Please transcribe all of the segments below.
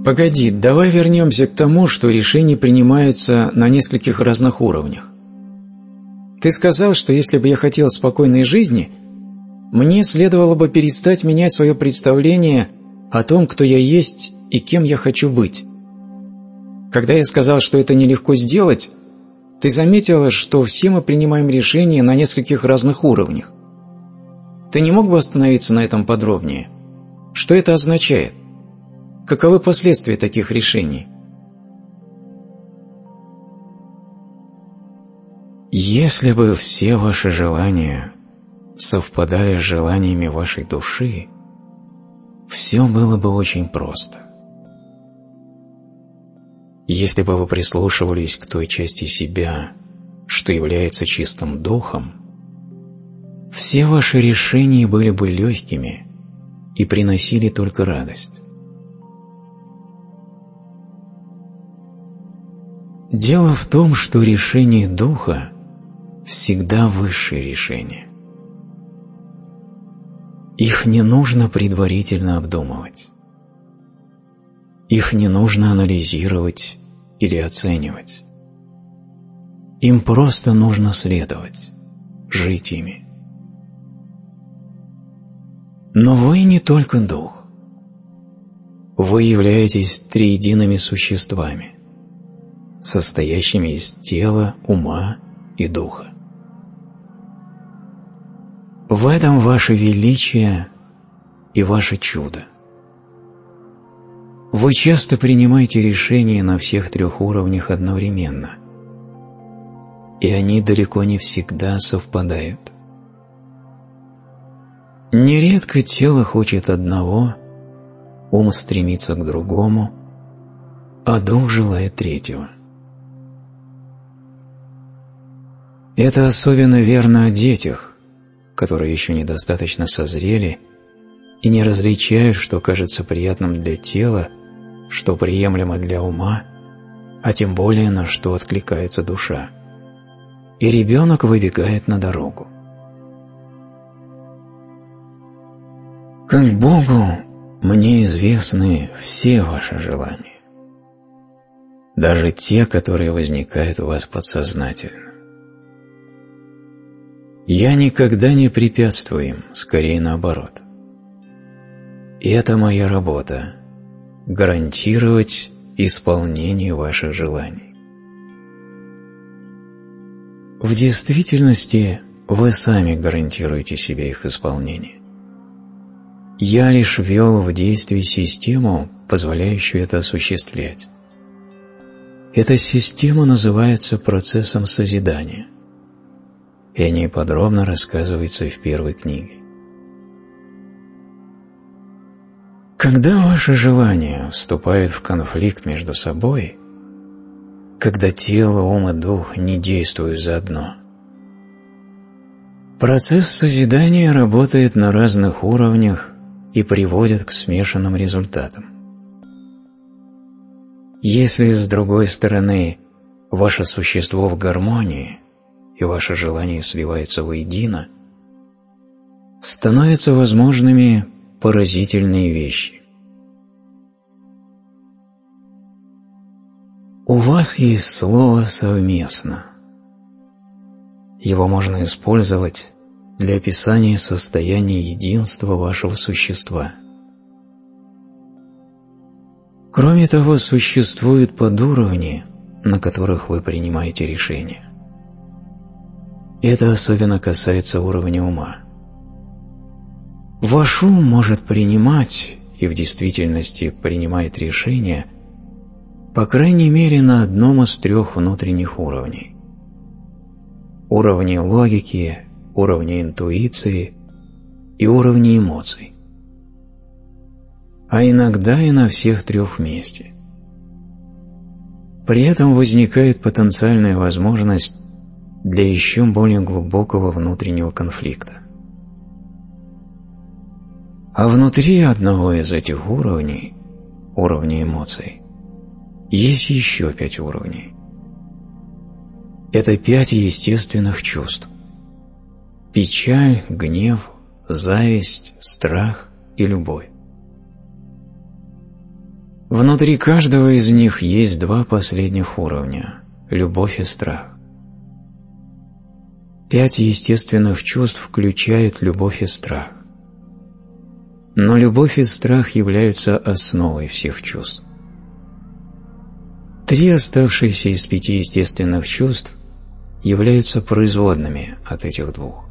Погоди, давай вернемся к тому, что решения принимаются на нескольких разных уровнях. Ты сказал, что если бы я хотел спокойной жизни, мне следовало бы перестать менять свое представление о том, кто я есть и кем я хочу быть. Когда я сказал, что это нелегко сделать, ты заметила, что все мы принимаем решения на нескольких разных уровнях. Ты не мог бы остановиться на этом подробнее? Что это означает? Каковы последствия таких решений? Если бы все ваши желания совпадали с желаниями вашей души, все было бы очень просто. Если бы вы прислушивались к той части себя, что является чистым духом, все ваши решения были бы легкими и приносили только радость. Дело в том, что решение духа всегда высшее решение. Их не нужно предварительно обдумывать. Их не нужно анализировать или оценивать. Им просто нужно следовать, жить ими. Но вы не только дух. Вы являетесь триедиными существами, состоящими из тела, ума и духа. В этом ваше величие и ваше чудо. Вы часто принимаете решения на всех трех уровнях одновременно, и они далеко не всегда совпадают. Нередко тело хочет одного, ум стремится к другому, а дух желает третьего. Это особенно верно о детях, которые еще недостаточно созрели и не различают, что кажется приятным для тела, что приемлемо для ума, а тем более на что откликается душа. И ребенок выбегает на дорогу. Как Богу мне известны все ваши желания, даже те, которые возникают у вас подсознательно. Я никогда не препятствую им, скорее наоборот. И это моя работа – гарантировать исполнение ваших желаний. В действительности вы сами гарантируете себе их исполнение. Я лишь ввел в действие систему, позволяющую это осуществлять. Эта система называется процессом созидания, и о ней подробно рассказывается в первой книге. Когда ваши желания вступают в конфликт между собой, когда тело, ум и дух не действуют заодно, процесс созидания работает на разных уровнях и приводит к смешанным результатам. Если, с другой стороны, ваше существо в гармонии и ваши желания сливаются воедино, становятся возможными поразительные вещи. У вас есть слово «совместно». Его можно использовать для описания состояния единства вашего существа. Кроме того, существуют подуровни, на которых вы принимаете решения. Это особенно касается уровня ума. Ваш ум может принимать, и в действительности принимает решения, по крайней мере на одном из трех внутренних уровней. Уровне логики, уровне интуиции и уровне эмоций. А иногда и на всех трех вместе. При этом возникает потенциальная возможность для еще более глубокого внутреннего конфликта. А внутри одного из этих уровней, уровня эмоций, есть еще 5 уровней. Это 5 естественных чувств: печаль, гнев, зависть, страх и любовь. Внутри каждого из них есть два последних уровня – любовь и страх. 5 естественных чувств включают любовь и страх. Но любовь и страх являются основой всех чувств. 3 оставшиеся из 5 естественных чувств являются производными от этих двух.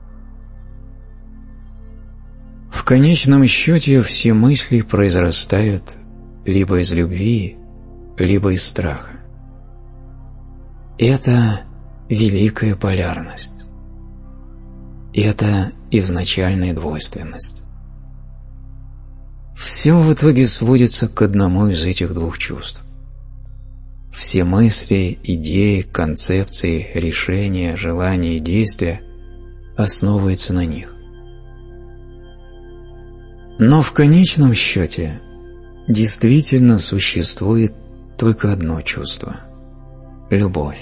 В конечном счете все мысли произрастают либо из любви, либо из страха. Это великая полярность. Это изначальная двойственность. Все в итоге сводится к одному из этих двух чувств. Все мысли, идеи, концепции, решения, желания и действия основываются на них. Но в конечном счете действительно существует только одно чувство – любовь.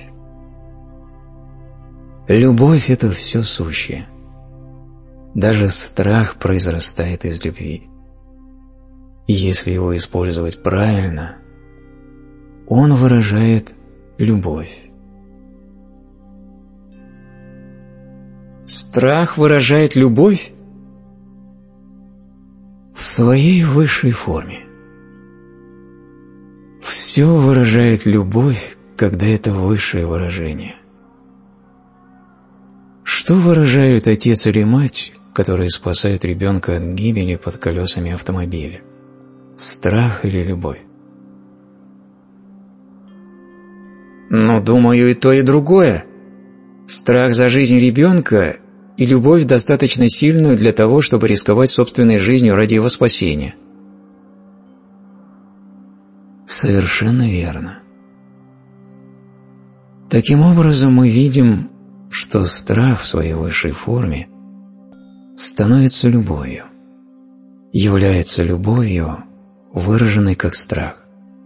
Любовь – это все сущее. Даже страх произрастает из любви. И если его использовать правильно, он выражает любовь. Страх выражает любовь? В своей высшей форме. Все выражает любовь, когда это высшее выражение. Что выражают отец или мать, которые спасают ребенка от гибели под колесами автомобиля? Страх или любовь? Ну, думаю, и то, и другое. Страх за жизнь ребенка и любовь достаточно сильную для того, чтобы рисковать собственной жизнью ради его спасения. Совершенно верно. Таким образом, мы видим, что страх в своей высшей форме становится любовью, является любовью, выраженной как страх.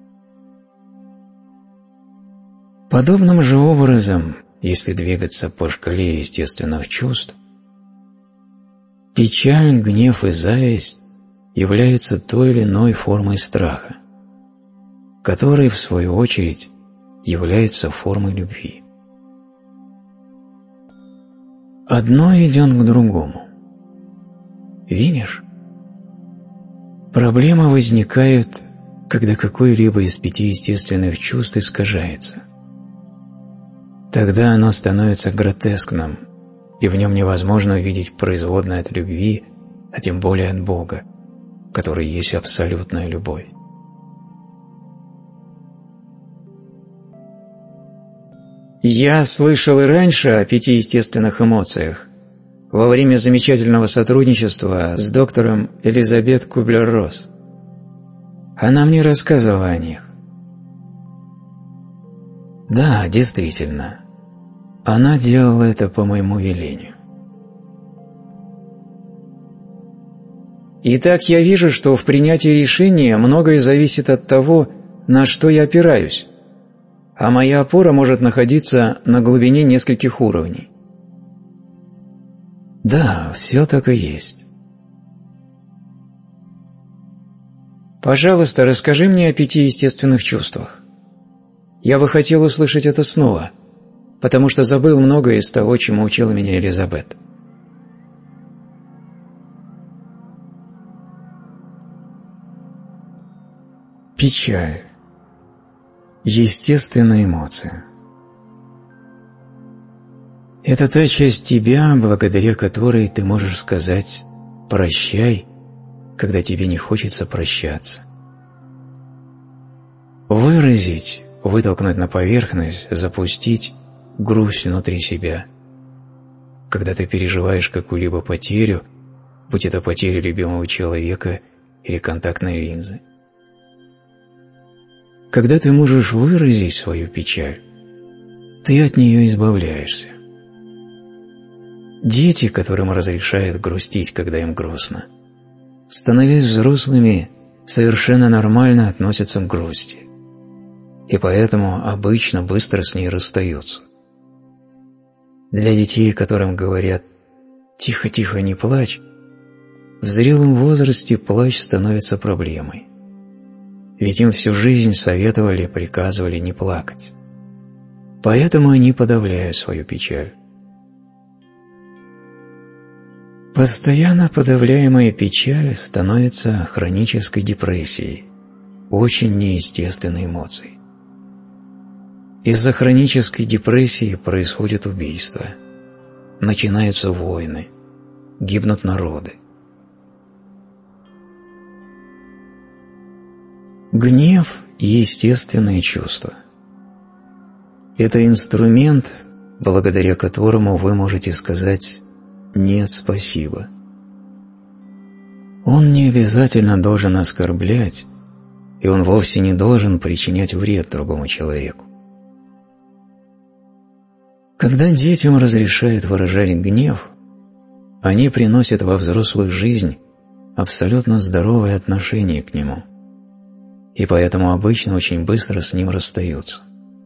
Подобным же образом, если двигаться по шкале естественных чувств, печаль, гнев и зависть являются той или иной формой страха, который, в свою очередь, является формой любви. Одно идет к другому. Видишь? Проблема возникает, когда какое-либо из 5 естественных чувств искажается. Тогда оно становится гротескным, и в нем невозможно увидеть производное от любви, а тем более от Бога, который есть абсолютная любовь. Я слышал и раньше о 5 естественных эмоциях во время замечательного сотрудничества с доктором Элизабет Кублер-Росс. Она мне рассказывала о них. Да, действительно, она делала это по моему велению. Итак, я вижу, что в принятии решения многое зависит от того, на что я опираюсь, а моя опора может находиться на глубине нескольких уровней. Да, все так и есть. Пожалуйста, расскажи мне о 5 естественных чувствах. Я бы хотел услышать это снова, потому что забыл многое из того, чему учила меня Элизабет. Печаль. Естественная эмоция. Это та часть тебя, благодаря которой ты можешь сказать «прощай», когда тебе не хочется прощаться. Выразить, вытолкнуть на поверхность, запустить грусть внутри себя. Когда ты переживаешь какую-либо потерю, будь это потеря любимого человека или контактной линзы. Когда ты можешь выразить свою печаль, ты от нее избавляешься. Дети, которым разрешают грустить, когда им грустно, становясь взрослыми, совершенно нормально относятся к грусти, и поэтому обычно быстро с ней расстаются. Для детей, которым говорят «тихо-тихо, не плачь», в зрелом возрасте плач становится проблемой. ведь им всю жизнь советовали, приказывали не плакать. Поэтому они подавляют свою печаль. Постоянно подавляемая печаль становится хронической депрессией, очень неестественной эмоцией. Из-за хронической депрессии происходят убийства, начинаются войны, гибнут народы. Гнев – естественное чувство. Это инструмент, благодаря которому вы можете сказать «нет, спасибо». Он не обязательно должен оскорблять, и он вовсе не должен причинять вред другому человеку. Когда детям разрешают выражать гнев, они приносят во взрослую жизнь абсолютно здоровое отношение к нему, и поэтому обычно очень быстро с ним расстаются.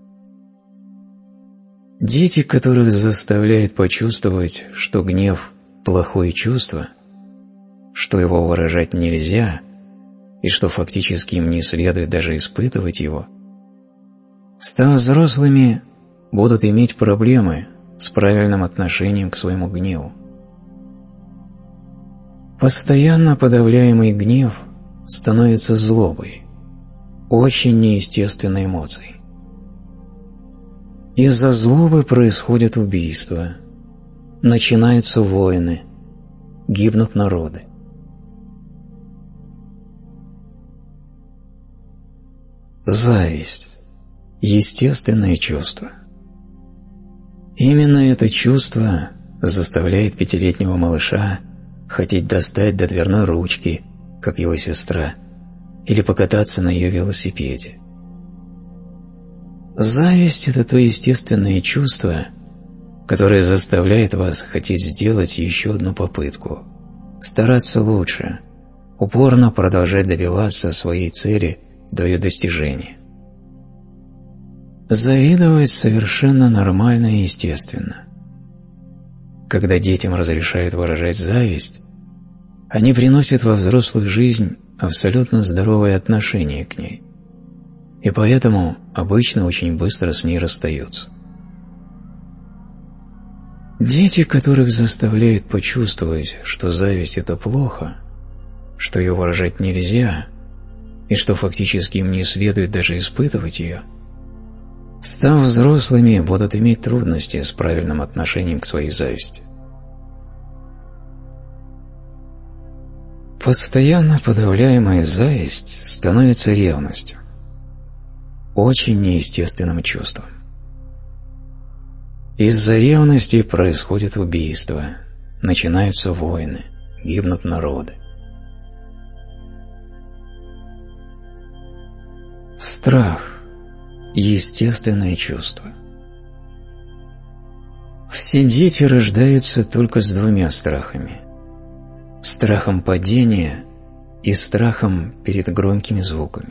Дети, которых заставляют почувствовать, что гнев – плохое чувство, что его выражать нельзя и что фактически им не следует даже испытывать его, став взрослыми, будут иметь проблемы с правильным отношением к своему гневу. Постоянно подавляемый гнев становится злобой, очень неестественной эмоцией. Из-за злобы происходят убийства, начинаются войны, гибнут народы. Зависть – естественное чувство. Именно это чувство заставляет пятилетнего малыша хотеть достать до дверной ручки, как его сестра, или покататься на ее велосипеде. Зависть – это то естественное чувство, которое заставляет вас хотеть сделать еще одну попытку, стараться лучше, упорно продолжать добиваться своей цели до ее достижения. Завидовать совершенно нормально и естественно. Когда детям разрешают выражать зависть, они приносят во взрослую жизнь абсолютно здоровое отношение к ней, и поэтому обычно очень быстро с ней расстаются. Дети, которых заставляют почувствовать, что зависть – это плохо, что ее выражать нельзя, и что фактически им не следует даже испытывать ее, став взрослыми, будут иметь трудности с правильным отношением к своей зависти. Постоянно подавляемая зависть становится ревностью, очень неестественным чувством. Из-за ревности происходят убийства, начинаются войны, гибнут народы. Страх – естественное чувство. Все дети рождаются только с двумя страхами – страхом падения и страхом перед громкими звуками.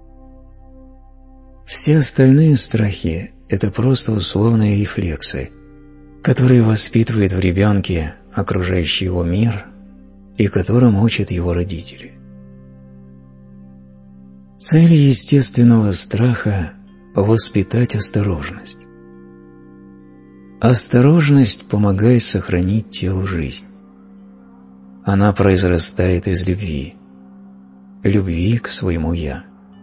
Все остальные страхи – это просто условные рефлексы, которые воспитывает в ребенке окружающий его мир и которым учат его родители. Цель естественного страха – воспитать осторожность. Осторожность помогает сохранить телу жизнь. Она произрастает из любви к своему «я».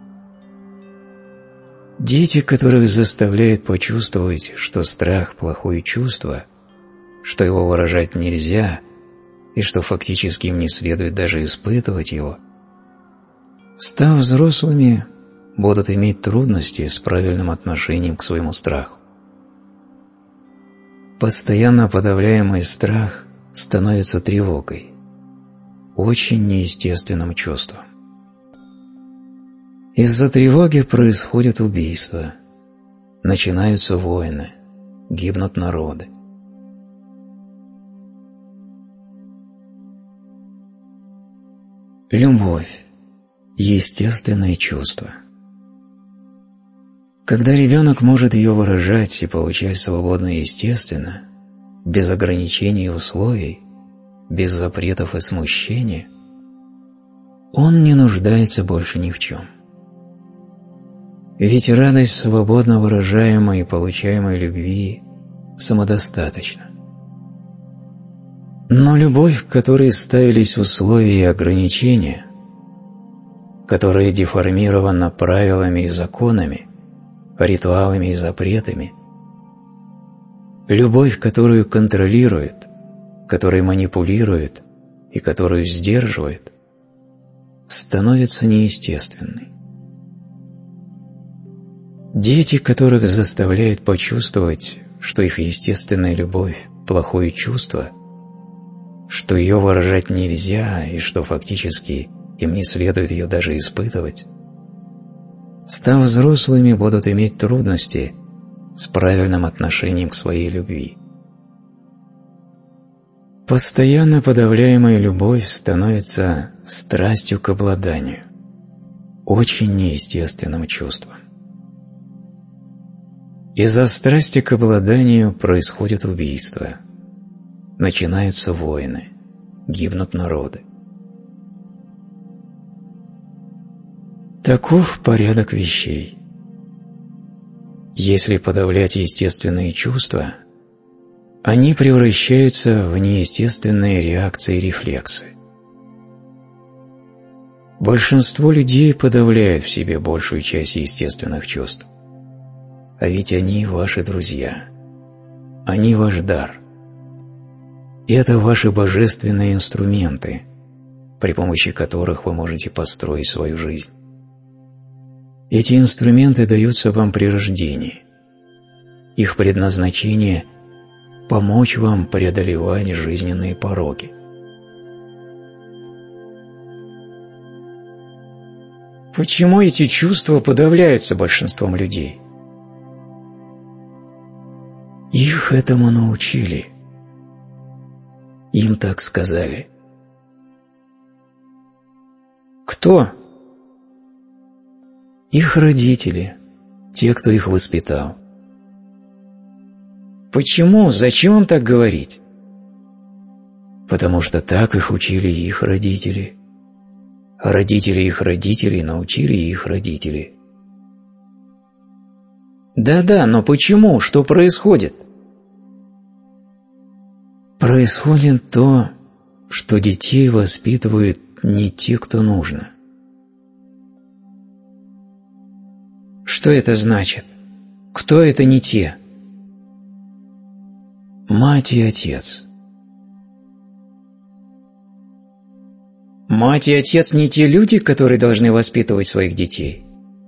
Дети, которых заставляют почувствовать, что страх – плохое чувство, что его выражать нельзя и что фактически им не следует даже испытывать его, став взрослыми, будут иметь трудности с правильным отношением к своему страху. Постоянно подавляемый страх становится тревогой, очень неестественным чувством. Из-за тревоги происходят убийства, начинаются войны, гибнут народы. Любовь – естественное чувство. Когда ребенок может ее выражать и получать свободно и естественно, без ограничений и условий, без запретов и смущения, он не нуждается больше ни в чем. Ведь радость свободно выражаемой и получаемой любви самодостаточна. Но любовь, в которой ставились условия и ограничения, которая деформирована правилами и законами, ритуалами и запретами, любовь, которую контролирует, которой манипулирует и которую сдерживает, становится неестественной. Дети, которых заставляют почувствовать, что их естественная любовь – плохое чувство, что ее выражать нельзя и что фактически им не следует ее даже испытывать, став взрослыми, будут иметь трудности с правильным отношением к своей любви. Постоянно подавляемая любовь становится страстью к обладанию, очень неестественным чувством. Из-за страсти к обладанию происходит убийство, начинаются войны, гибнут народы. Таков порядок вещей. Если подавлять естественные чувства, они превращаются в неестественные реакции и рефлексы. Большинство людей подавляют в себе большую часть естественных чувств. А ведь они ваши друзья. Они ваш дар. Это ваши божественные инструменты, при помощи которых вы можете построить свою жизнь. Эти инструменты даются вам при рождении. Их предназначение – помочь вам преодолевать жизненные пороги. Почему эти чувства подавляются большинством людей? Их этому научили. Им так сказали. Кто? Их родители, те, кто их воспитал. Почему? Зачем им так говорить? Потому что так их учили их родители. А родители их родителей научили их родители. Да-да, но почему? Что происходит? Происходит то, что детей воспитывают не те, кто нужно. Что это значит? Кто это не те? Мать и отец. Мать и отец не те люди, которые должны воспитывать своих детей.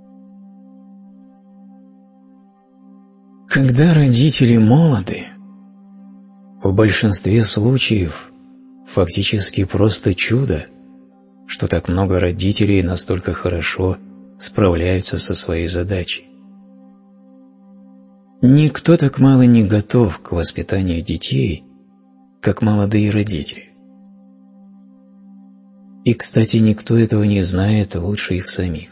Когда родители молоды, в большинстве случаев фактически просто чудо, что так много родителей настолько хорошо справляются со своей задачей. Никто так мало не готов к воспитанию детей, как молодые родители. И, кстати, никто этого не знает лучше их самих.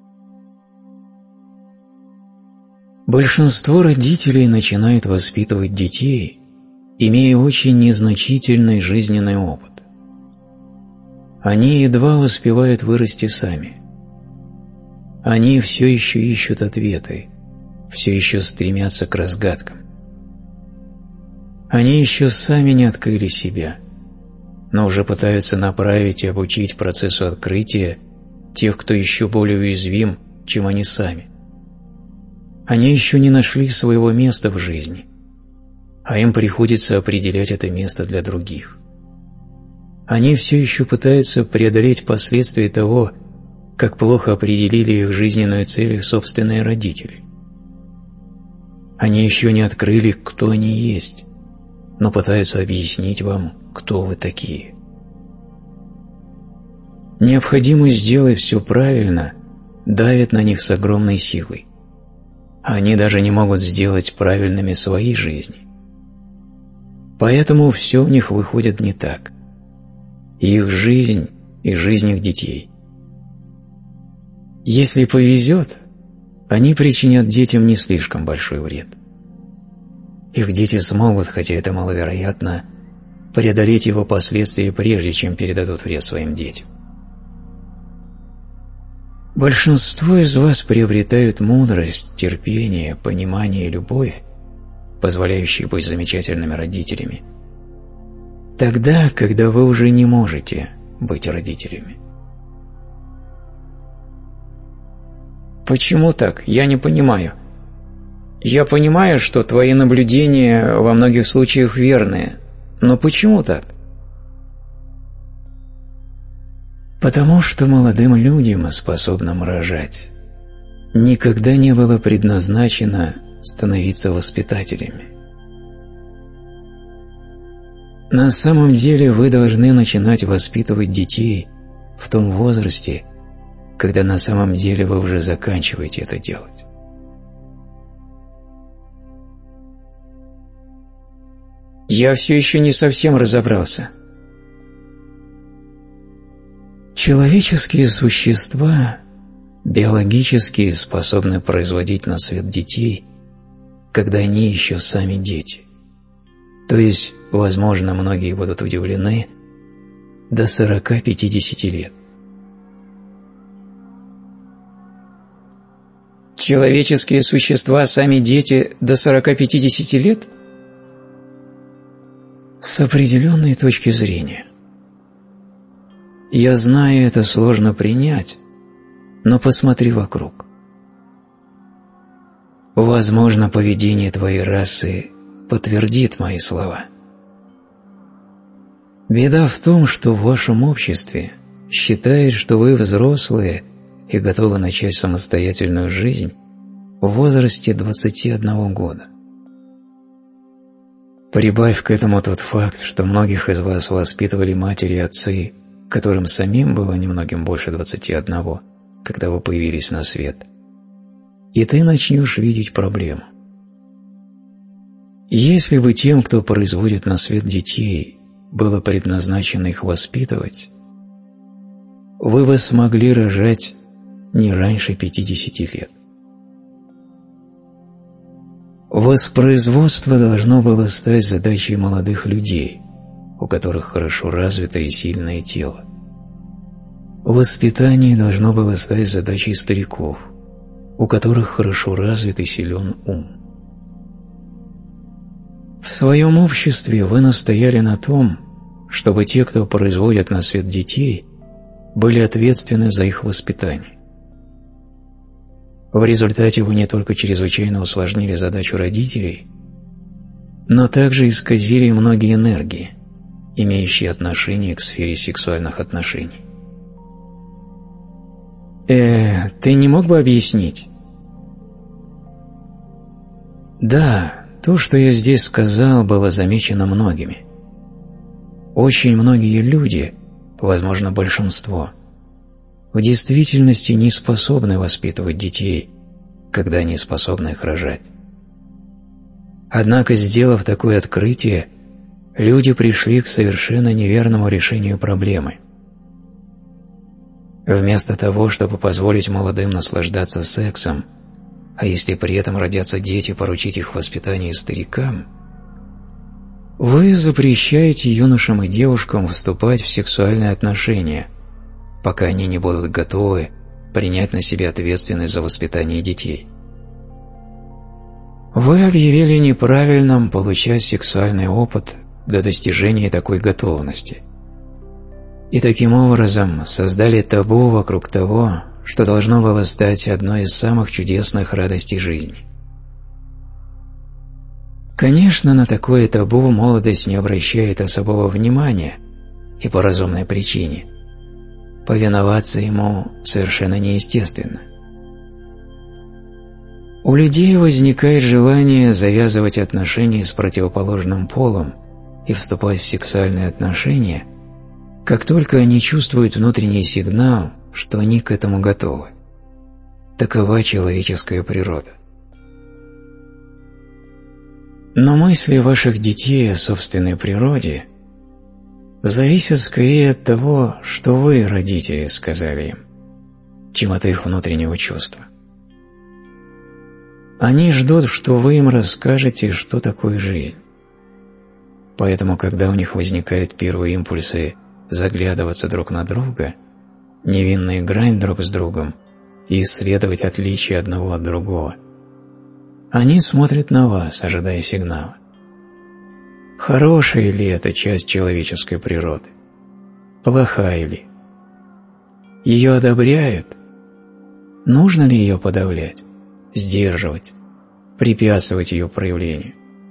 Большинство родителей начинают воспитывать детей, имея очень незначительный жизненный опыт. Они едва успевают вырасти сами. Они все еще ищут ответы, все еще стремятся к разгадкам. Они еще сами не открыли себя, но уже пытаются направить и обучить процессу открытия тех, кто еще более уязвим, чем они сами. Они еще не нашли своего места в жизни, а им приходится определять это место для других. Они все еще пытаются преодолеть последствия того, как плохо определили их жизненную цель их собственные родители. Они еще не открыли, кто они есть, но пытаются объяснить вам, кто вы такие. Необходимость сделать все правильно давит на них с огромной силой. Они даже не могут сделать правильными свои жизни. Поэтому все у них выходит не так. И их жизнь, и жизнь их детей. Если повезет, они причинят детям не слишком большой вред. Их дети смогут, хотя это маловероятно, преодолеть его последствия прежде, чем передадут вред своим детям. Большинство из вас приобретают мудрость, терпение, понимание и любовь, позволяющие быть замечательными родителями, тогда, когда вы уже не можете быть родителями. Почему так? Я не понимаю. Я понимаю, что твои наблюдения во многих случаях верные, но почему так? Потому что молодым людям, способным рожать, никогда не было предназначено становиться воспитателями. На самом деле вы должны начинать воспитывать детей в том возрасте, когда на самом деле вы уже заканчиваете это делать. Я все еще не совсем разобрался. Человеческие существа биологически способны производить на свет детей, когда они еще сами дети. То есть, возможно, многие будут удивлены, до 40-50 лет. Человеческие существа сами дети до 40-50 лет? С определенной точки зрения. Я знаю, это сложно принять, но посмотри вокруг. Возможно, поведение твоей расы подтвердит мои слова. Беда в том, что в вашем обществе считают, что вы взрослые и готовы начать самостоятельную жизнь в возрасте 21 года. Прибавь к этому тот факт, что многих из вас воспитывали матери и отцы, которым самим было немногим больше 21, когда вы появились на свет, и ты начнешь видеть проблему. Если бы тем, кто производит на свет детей, было предназначено их воспитывать, вы бы смогли рожать не раньше 50 лет. Воспроизводство должно было стать задачей молодых людей, у которых хорошо развитое и сильное тело. Воспитание должно было стать задачей стариков, у которых хорошо развит и силен ум. В своем обществе вы настояли на том, чтобы те, кто производят на свет детей, были ответственны за их воспитание. В результате вы не только чрезвычайно усложнили задачу родителей, но также исказили многие энергии, имеющие отношение к сфере сексуальных отношений. Ты не мог бы объяснить? Да, то, что я здесь сказал, было замечено многими. Очень многие люди, возможно, большинство, в действительности не способны воспитывать детей, когда они способны их рожать. Однако, сделав такое открытие, люди пришли к совершенно неверному решению проблемы. Вместо того, чтобы позволить молодым наслаждаться сексом, а если при этом родятся дети, поручить их воспитание старикам, вы запрещаете юношам и девушкам вступать в сексуальные отношения, пока они не будут готовы принять на себя ответственность за воспитание детей. Вы объявили неправильным получать сексуальный опыт до достижения такой готовности. И таким образом создали табу вокруг того, что должно было стать одной из самых чудесных радостей жизни. Конечно, на такое табу молодость не обращает особого внимания, и по разумной причине. Повиноваться ему совершенно неестественно. У людей возникает желание завязывать отношения с противоположным полом и вступать в сексуальные отношения, как только они чувствуют внутренний сигнал, что они к этому готовы. Такова человеческая природа. Но мысли ваших детей о собственной природе зависят скорее от того, что вы, родители, сказали им, чем от их внутреннего чувства. Они ждут, что вы им расскажете, что такое жизнь. Поэтому, когда у них возникают первые импульсы заглядываться друг на друга, невинно играть друг с другом и исследовать отличия одного от другого. Они смотрят на вас, ожидая сигнала. Хорошая ли это часть человеческой природы? Плохая ли? Ее одобряют? Нужно ли ее подавлять, сдерживать, препятствовать ее проявлению?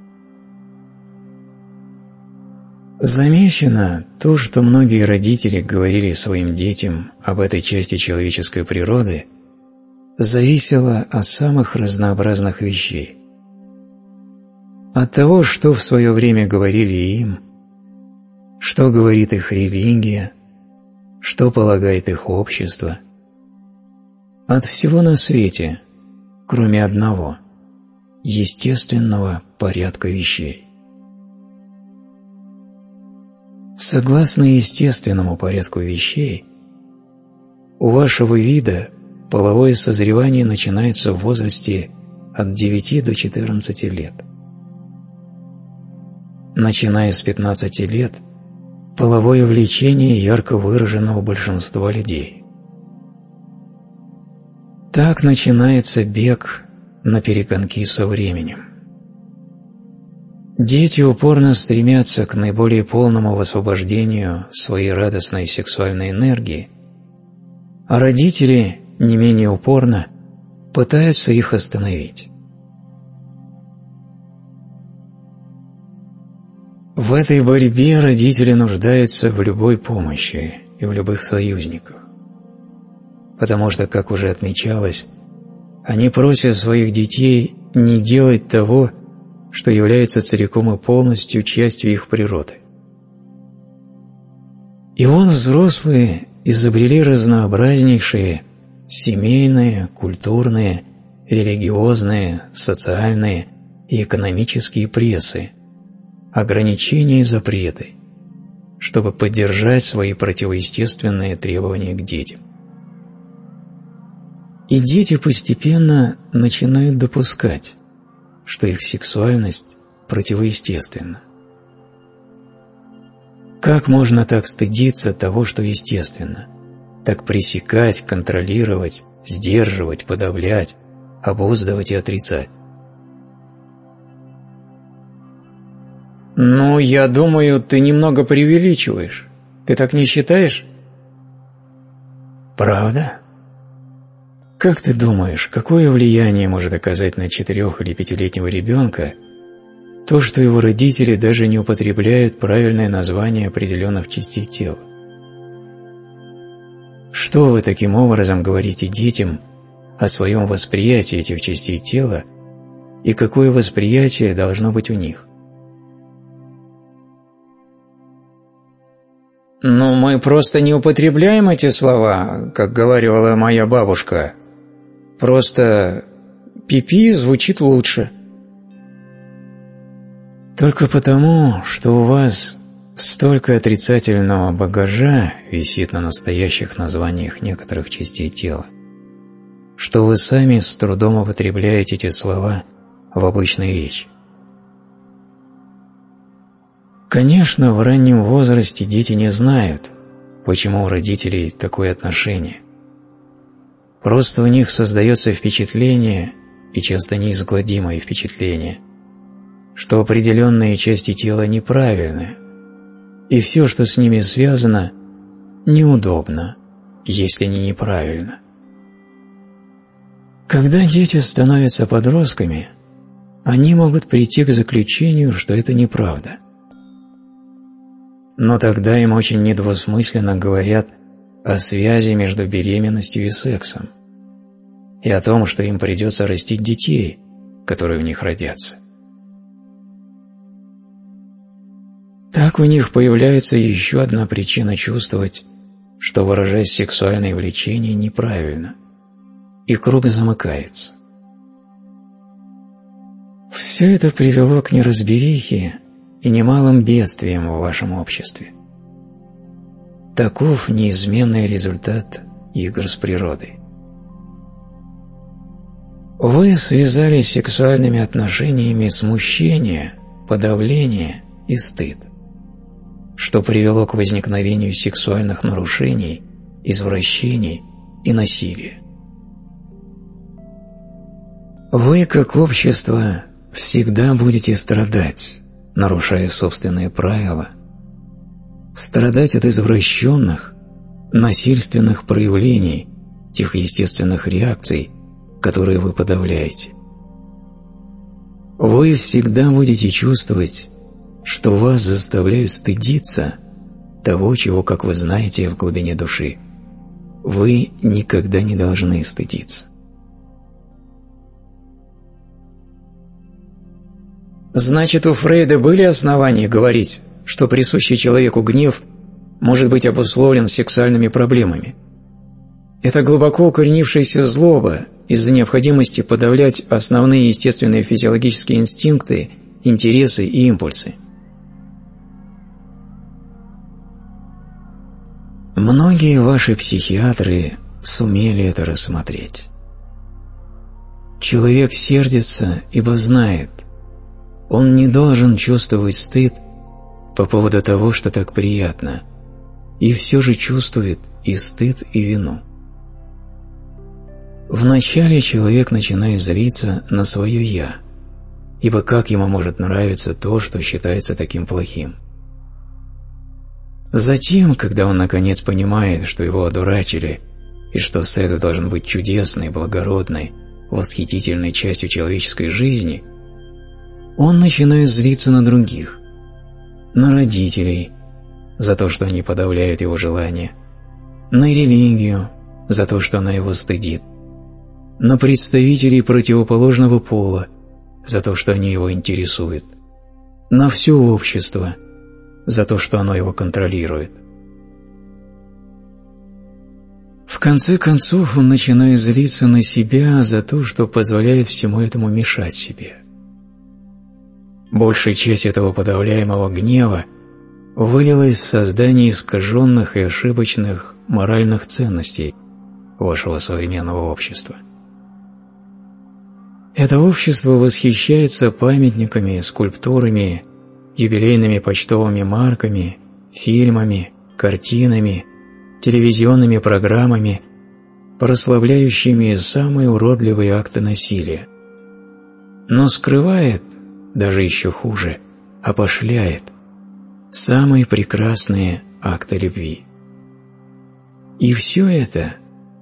Замечено то, что многие родители говорили своим детям об этой части человеческой природы, зависело от самых разнообразных вещей. От того, что в свое время говорили им, что говорит их религия, что полагает их общество, от всего на свете, кроме одного – естественного порядка вещей. Согласно естественному порядку вещей, у вашего вида половое созревание начинается в возрасте от 9 до 14 лет. Начиная с 15 лет, половое влечение ярко выражено у большинства людей. Так начинается бег на перегонки со временем. Дети упорно стремятся к наиболее полному освобождению своей радостной сексуальной энергии, а родители не менее упорно пытаются их остановить. В этой борьбе родители нуждаются в любой помощи и в любых союзниках, потому что, как уже отмечалось, они просят своих детей не делать того, что является целиком и полностью частью их природы. И вот взрослые изобрели разнообразнейшие семейные, культурные, религиозные, социальные и экономические прессы, ограничения и запреты, чтобы поддержать свои противоестественные требования к детям. И дети постепенно начинают допускать, что их сексуальность противоестественна. Как можно так стыдиться того, что естественно, так пресекать, контролировать, сдерживать, подавлять, обуздывать и отрицать? «Ну, я думаю, ты немного преувеличиваешь. Ты так не считаешь?» «Правда? Как ты думаешь, какое влияние может оказать на 4- или 5-летнего ребенка то, что его родители даже не употребляют правильное название определенных частей тела? Что вы таким образом говорите детям о своем восприятии этих частей тела и какое восприятие должно быть у них?» «Ну, мы просто не употребляем эти слова, как говорила моя бабушка. Просто пипи звучит лучше». Только потому, что у вас столько отрицательного багажа висит на настоящих названиях некоторых частей тела, что вы сами с трудом употребляете эти слова в обычной речи. Конечно, в раннем возрасте дети не знают, почему у родителей такое отношение. Просто у них создается впечатление, и часто неизгладимое впечатление, что определенные части тела неправильны, и все, что с ними связано, неудобно, если не неправильно. Когда дети становятся подростками, они могут прийти к заключению, что это неправда. Но тогда им очень недвусмысленно говорят о связи между беременностью и сексом, и о том, что им придется растить детей, которые в них родятся. Так у них появляется еще одна причина чувствовать, что выражать сексуальное влечение неправильно, и круг замыкается. Все это привело к неразберихе и немалым бедствиям в вашем обществе. Таков неизменный результат игр с природой. Вы связали сексуальными отношениями смущение, подавление и стыд, что привело к возникновению сексуальных нарушений, извращений и насилия. Вы, как общество, всегда будете страдать, нарушая собственные правила, страдать от извращенных, насильственных проявлений тех естественных реакций, которые вы подавляете. Вы всегда будете чувствовать, что вас заставляют стыдиться того, чего, как вы знаете в глубине души, вы никогда не должны стыдиться. Значит, у Фрейда были основания говорить, что присущий человеку гнев может быть обусловлен сексуальными проблемами. Это глубоко укоренившаяся злоба из-за необходимости подавлять основные естественные физиологические инстинкты, интересы и импульсы. Многие ваши психиатры сумели это рассмотреть. Человек сердится, ибо знает, он не должен чувствовать стыд по поводу того, что так приятно, и все же чувствует и стыд, и вину. Вначале человек начинает злиться на свое «я», ибо как ему может нравиться то, что считается таким плохим? Затем, когда он наконец понимает, что его одурачили, и что секс должен быть чудесной, благородной, восхитительной частью человеческой жизни, он начинает злиться на других, на родителей за то, что они подавляют его желания, на религию за то, что она его стыдит, на представителей противоположного пола за то, что они его интересуют, на все общество за то, что оно его контролирует. В конце концов он начинает злиться на себя за то, что позволяет всему этому мешать себе. Большая часть этого подавляемого гнева вылилась в создание искаженных и ошибочных моральных ценностей вашего современного общества. Это общество восхищается памятниками, скульптурами, юбилейными почтовыми марками, фильмами, картинами, телевизионными программами, прославляющими самые уродливые акты насилия, но скрывает, даже еще хуже, опошляет самые прекрасные акты любви. И все это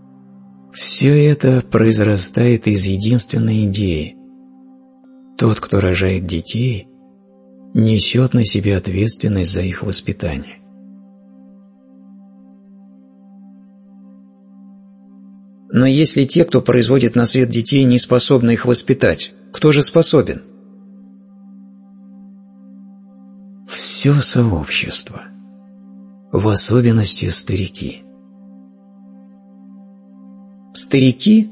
произрастает из единственной идеи: тот, кто рожает детей, несет на себе ответственность за их воспитание. Но если те, кто производит на свет детей, не способны их воспитать, кто же способен? Все сообщество, в особенности старики. Старики?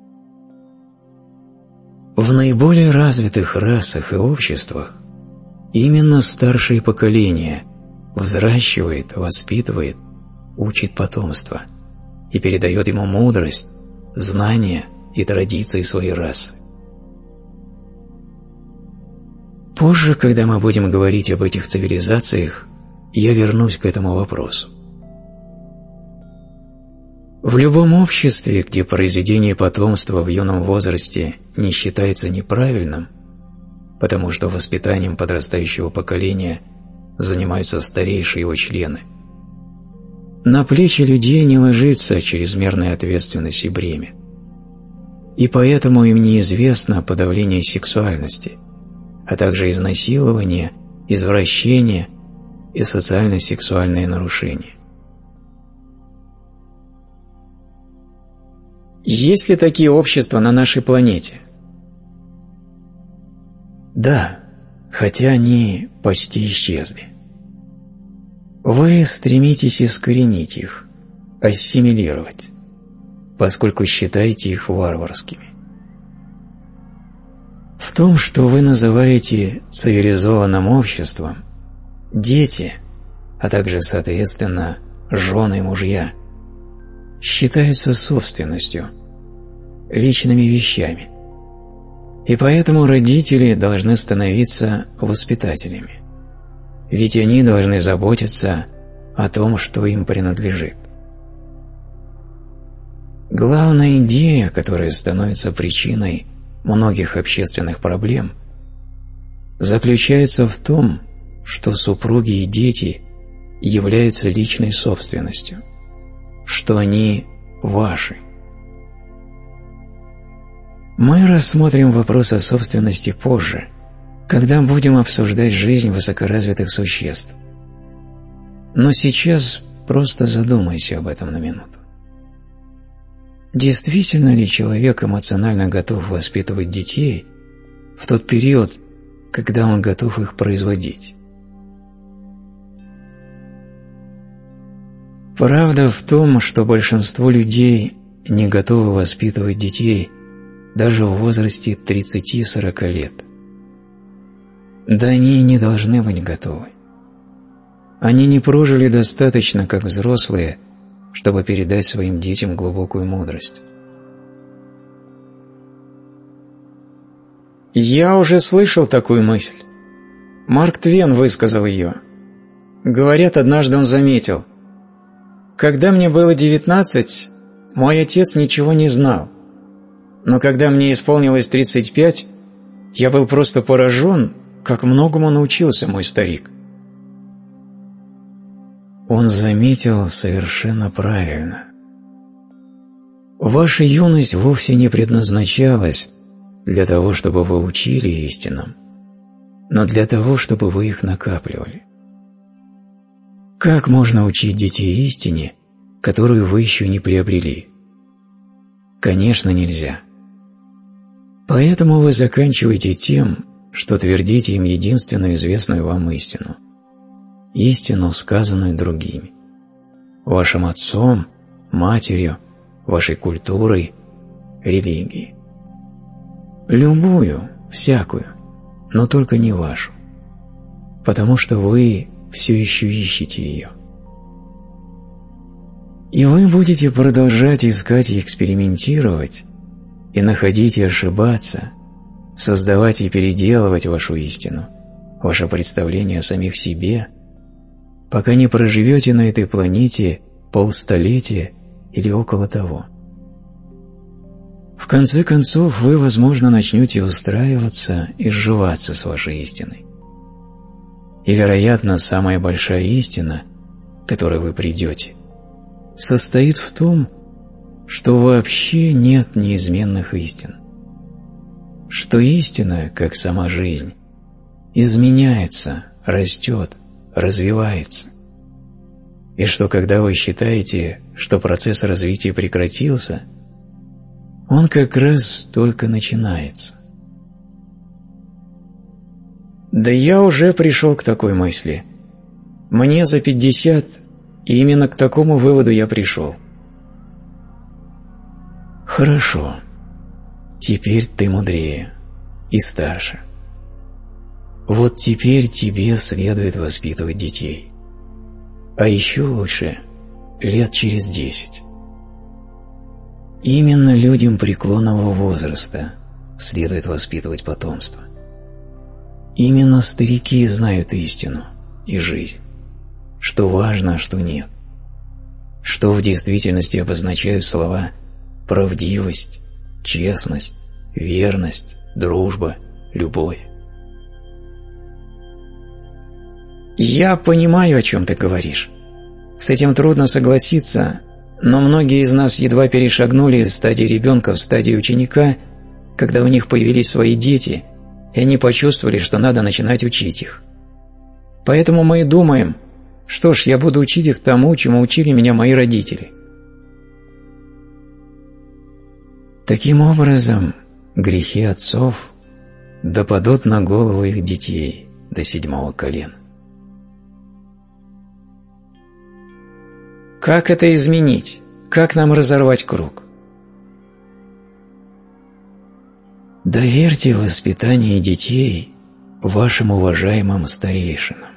В наиболее развитых расах и обществах именно старшее поколение взращивает, воспитывает, учит потомство и передает ему мудрость, знания и традиции своей расы. Позже, когда мы будем говорить об этих цивилизациях, я вернусь к этому вопросу. В любом обществе, где произведение потомства в юном возрасте не считается неправильным, потому что воспитанием подрастающего поколения занимаются старейшие его члены, на плечи людей не ложится чрезмерная ответственность и бремя. И поэтому им неизвестно подавление сексуальности, а также изнасилование, извращение и социально-сексуальные нарушения. Есть ли такие общества на нашей планете? Да, хотя они почти исчезли. Вы стремитесь искоренить их, ассимилировать, поскольку считаете их варварскими. В том, что вы называете цивилизованным обществом, дети, а также, соответственно, жены и мужья, считаются собственностью, личными вещами, и поэтому родители должны становиться воспитателями, ведь они должны заботиться о том, что им принадлежит. Главная идея, которая становится причиной многих общественных проблем заключается в том, что супруги и дети являются личной собственностью, что они ваши. Мы рассмотрим вопрос о собственности позже, когда будем обсуждать жизнь высокоразвитых существ. Но сейчас просто задумайся об этом на минуту. Действительно ли человек эмоционально готов воспитывать детей в тот период, когда он готов их производить? Правда в том, что большинство людей не готовы воспитывать детей даже в возрасте 30-40 лет. Да они и не должны быть готовы. Они не прожили достаточно, как взрослые, чтобы передать своим детям глубокую мудрость. Я уже слышал такую мысль. Марк Твен высказал ее. Говорят, однажды он заметил: «Когда мне было 19, мой отец ничего не знал. Но когда мне исполнилось 35, я был просто поражен, как многому научился мой старик». Он заметил совершенно правильно. Ваша юность вовсе не предназначалась для того, чтобы вы учили истинам, но для того, чтобы вы их накапливали. Как можно учить детей истине, которую вы еще не приобрели? Конечно, нельзя. Поэтому вы заканчиваете тем, что твердите им единственную известную вам истину. Истину, сказанную другими. Вашим отцом, матерью, вашей культурой, религией. Любую, всякую, но только не вашу. Потому что вы все еще ищете ее. И вы будете продолжать искать и экспериментировать, и находить и ошибаться, создавать и переделывать вашу истину, ваше представление о самих себе, пока не проживете на этой планете полстолетия или около того. В конце концов, вы, возможно, начнете устраиваться и сживаться с вашей истиной. И, вероятно, самая большая истина, к которой вы придете, состоит в том, что вообще нет неизменных истин. Что истина, как сама жизнь, изменяется, растет, развивается. И что когда вы считаете, что процесс развития прекратился, он как раз только начинается. Да я уже пришел к такой мысли. Мне за 50, и именно к такому выводу я пришел. Хорошо. Теперь ты мудрее и старше. Вот теперь тебе следует воспитывать детей. А еще лучше лет через 10. Именно людям преклонного возраста следует воспитывать потомство. Именно старики знают истину и жизнь, что важно, а что нет, что в действительности обозначают слова правдивость, честность, верность, дружба, любовь. Я понимаю, о чем ты говоришь. С этим трудно согласиться, но многие из нас едва перешагнули из стадии ребенка в стадию ученика, когда у них появились свои дети, и они почувствовали, что надо начинать учить их. Поэтому мы и думаем, что ж, я буду учить их тому, чему учили меня мои родители. Таким образом, грехи отцов допадут на голову их детей до 7-го колена. Как это изменить? Как нам разорвать круг? Доверьте воспитание детей вашим уважаемым старейшинам.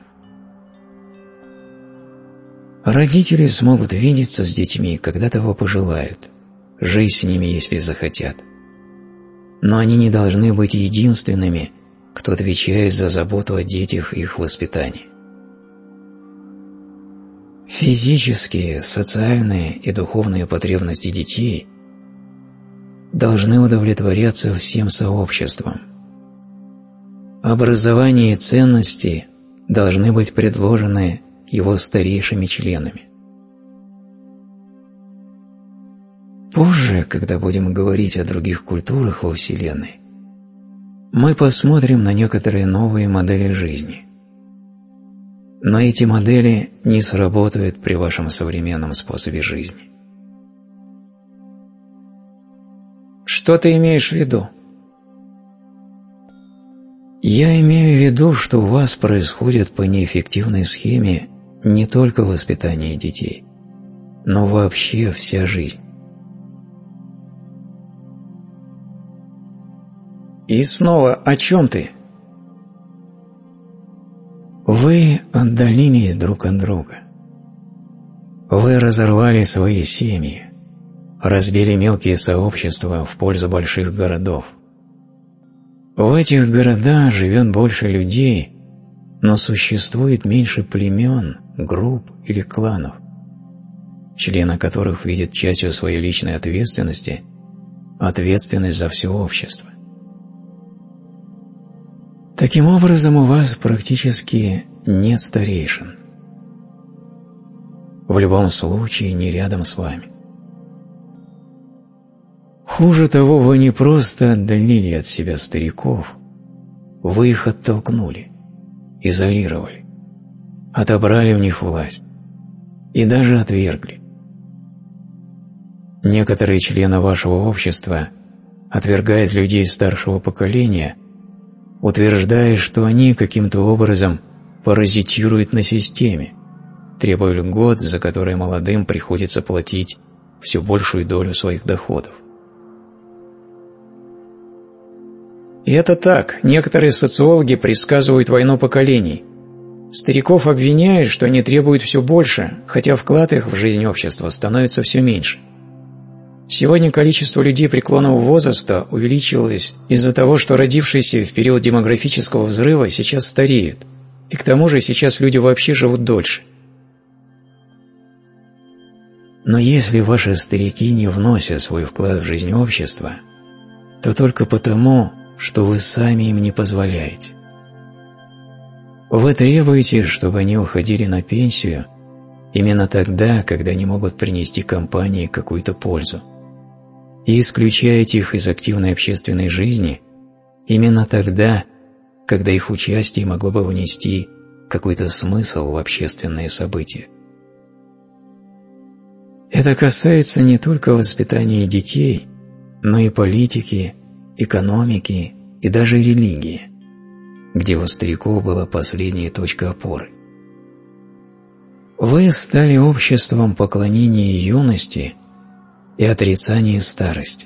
Родители смогут видеться с детьми, когда того пожелают, жить с ними, если захотят. Но они не должны быть единственными, кто отвечает за заботу о детях и их воспитании. Физические, социальные и духовные потребности детей должны удовлетворяться всем сообществом. Образование и ценности должны быть предложены его старейшими членами. Позже, когда будем говорить о других культурах во Вселенной, мы посмотрим на некоторые новые модели жизни. Но эти модели не сработают при вашем современном способе жизни. Что ты имеешь в виду? Я имею в виду, что у вас происходит по неэффективной схеме не только воспитание детей, но вообще вся жизнь. И снова, о чем ты? Вы отдалились друг от друга. Вы разорвали свои семьи, разбили мелкие сообщества в пользу больших городов. В этих городах живет больше людей, но существует меньше племен, групп или кланов, члены которых видят частью своей личной ответственности ответственность за все общество. Таким образом, у вас практически нет старейшин. В любом случае, не рядом с вами. Хуже того, вы не просто отдалили от себя стариков, вы их оттолкнули, изолировали, отобрали у них власть и даже отвергли. Некоторые члены вашего общества отвергают людей старшего поколения, утверждая, что они каким-то образом паразитируют на системе, требуя льгот, за которые молодым приходится платить все большую долю своих доходов. И это так. Некоторые социологи предсказывают войну поколений. Стариков обвиняют, что они требуют все больше, хотя вклад их в жизнь общества становится все меньше. Сегодня количество людей преклонного возраста увеличилось из-за того, что родившиеся в период демографического взрыва сейчас стареют, и к тому же сейчас люди вообще живут дольше. Но если ваши старики не вносят свой вклад в жизнь общества, то только потому, что вы сами им не позволяете. Вы требуете, чтобы они уходили на пенсию именно тогда, когда они могут принести компании какую-то пользу, и исключаете их из активной общественной жизни именно тогда, когда их участие могло бы внести какой-то смысл в общественные события. Это касается не только воспитания детей, но и политики, экономики и даже религии, где у стариков была последняя точка опоры. Вы стали обществом поклонения юности и отрицания старости.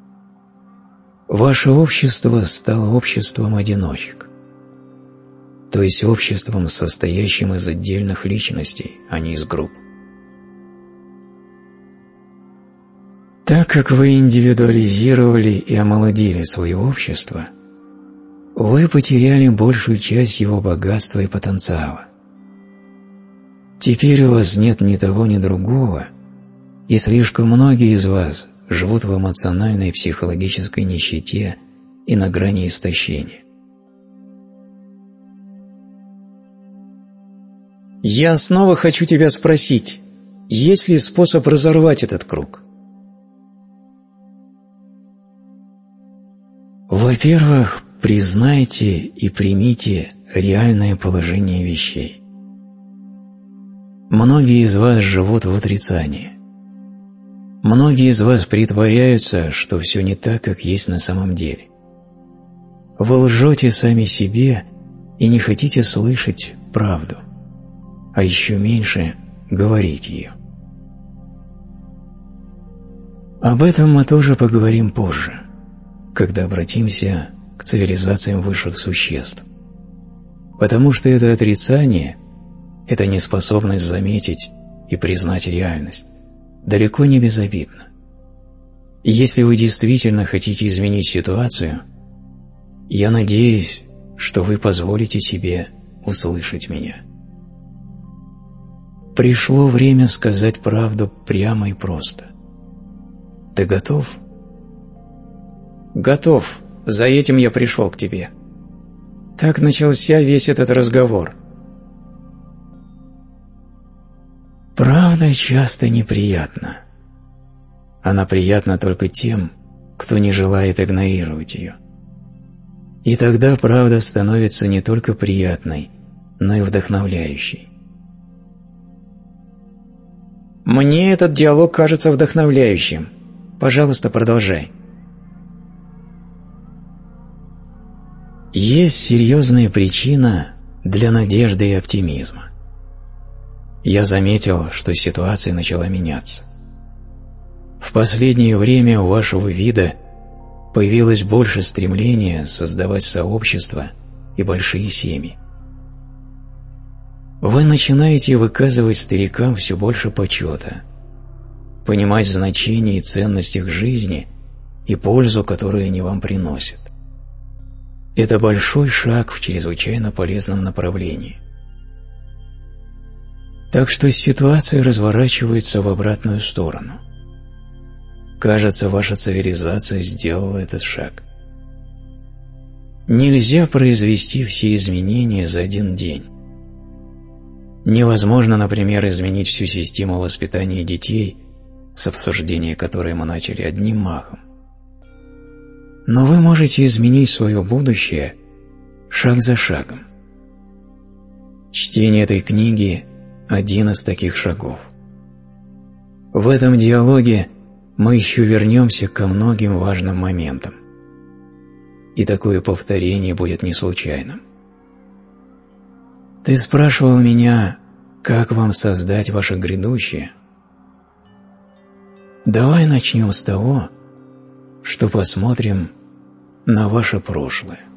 Ваше общество стало обществом одиночек, то есть обществом, состоящим из отдельных личностей, а не из групп. Так как вы индивидуализировали и омолодили свое общество, вы потеряли большую часть его богатства и потенциала. Теперь у вас нет ни того, ни другого, и слишком многие из вас живут в эмоциональной и психологической нищете и на грани истощения. Я снова хочу тебя спросить, есть ли способ разорвать этот круг? Во-первых, признайте и примите реальное положение вещей. Многие из вас живут в отрицании. Многие из вас притворяются, что все не так, как есть на самом деле. Вы лжете сами себе и не хотите слышать правду, а еще меньше говорить ее. Об этом мы тоже поговорим позже, когда обратимся к цивилизациям высших существ. Потому что это отрицание, это неспособность заметить и признать реальность, далеко не безобидно. И если вы действительно хотите изменить ситуацию, я надеюсь, что вы позволите себе услышать меня. Пришло время сказать правду прямо и просто. Ты готов? Готов. За этим я пришел к тебе. Так начался весь этот разговор. Правда часто неприятна. Она приятна только тем, кто не желает игнорировать ее. И тогда правда становится не только приятной, но и вдохновляющей. Мне этот диалог кажется вдохновляющим. Пожалуйста, продолжай. Есть серьезная причина для надежды и оптимизма. Я заметил, что ситуация начала меняться. В последнее время у вашего вида появилось больше стремления создавать сообщества и большие семьи. Вы начинаете выказывать старикам все больше почета, понимать значение и ценность их жизни и пользу, которую они вам приносят. Это большой шаг в чрезвычайно полезном направлении. Так что ситуация разворачивается в обратную сторону. Кажется, ваша цивилизация сделала этот шаг. Нельзя произвести все изменения за один день. Невозможно, например, изменить всю систему воспитания детей, с обсуждения которой мы начали одним махом. Но вы можете изменить свое будущее шаг за шагом. Чтение этой книги – один из таких шагов. В этом диалоге мы еще вернемся ко многим важным моментам. И такое повторение будет не случайным. Ты спрашивал меня, как вам создать ваше грядущее? Давай начнем с того, что посмотрим на ваше прошлое.